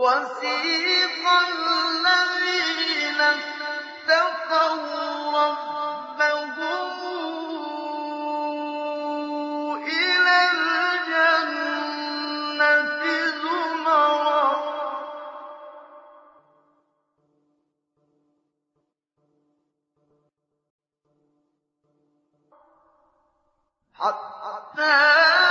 وَسِيقَ الَّذِينَ اتَّقَوْا رَبَّهُمْ إِلَى الْجَنَّةِ زُمَرًا حَتَّىٰ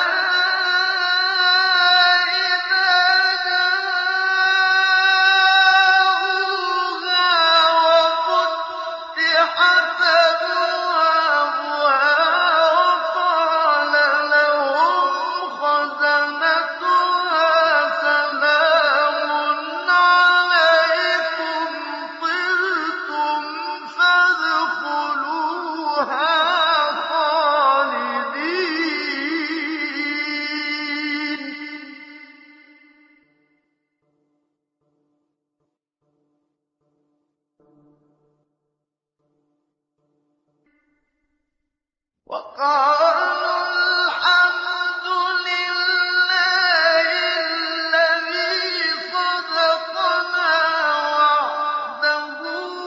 وَقَالُوا الْحَمْدُ لِلَّهِ الَّذِي صَدَقَنَا وَعْدَهُ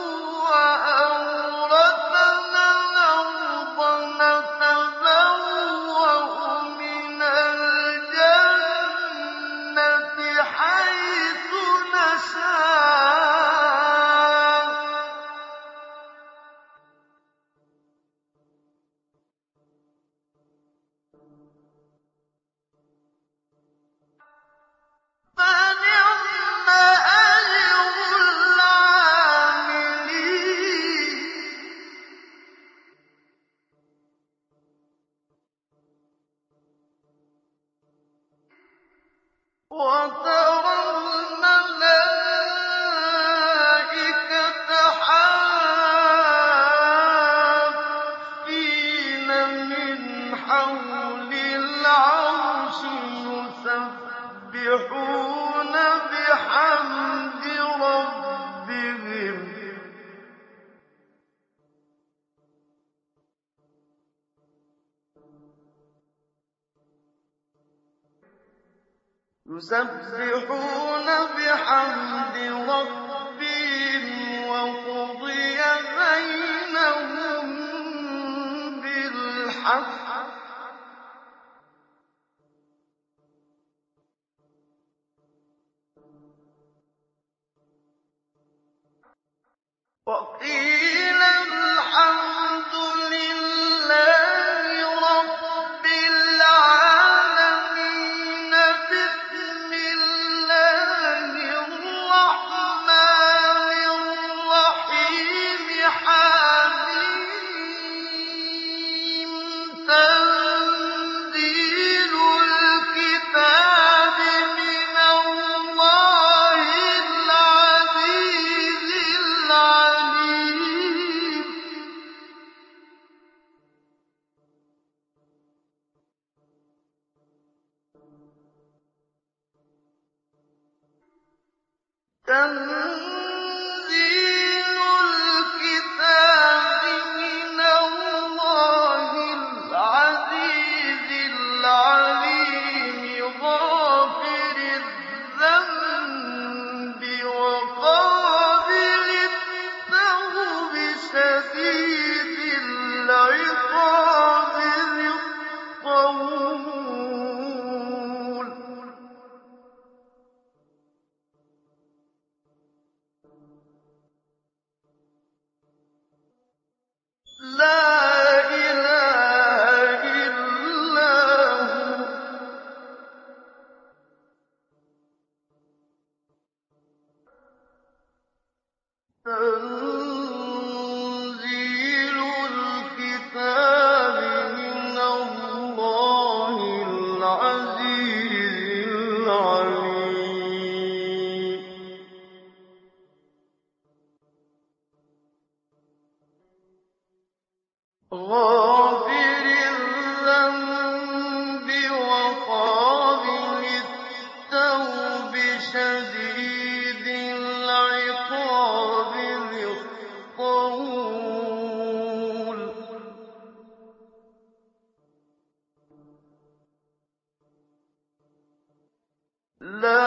وَأَوْرَثَنَا الْأَرْضَ نَتَبَوَّأُ مِنَ الْجَنَّةِ حَيْثُ نَشَاءُ ۖ فَنِعْمَ أَجْرُ الْعَامِلِينَ وَتَرَى الْمَلَائِكَةَ حَافِّينَ مِنْ حَوْلِ الْعَرْشِ يُسَبِّحُونَ بِحَمْدِ رَبِّهِمْ وَقُضِيَ بَيْنَهُم بِالْحَقِّ وَقِيلَ الْحَمْدُ لِلَّهِ رَبِّ الْعَالَمِينَ بِسْمِ اللَّهِ الرَّحْمَٰنِ الرَّحِيمِ حم تنزيلُ الْكِتَابِ مِنَ اللَّهِ الْعَزِيزِ الْعَلِيمِ تنزيلُ الْكِتَابِ مِنَ اللَّهِ الْعَزِيزِ الْعَلِيمِ غَافِرِ الذَّنبِ وَقَابِلِ التَّوْبِ شَدِيدِ الْعِقَابِ ذِي الطَّوْلِ لَا إِلَٰهَ إِلَّا هُوَ تَنزِيلُ الْكِتَابِ مِنَ اللَّهِ الْعَزِيزِ الْعَلِيمِ غَافِرِ الذَّنبِ وَقَابِلِ التَّوْبِ شَدِيدِ الْعِقَابِ ذِي الطَّوْلِ لَا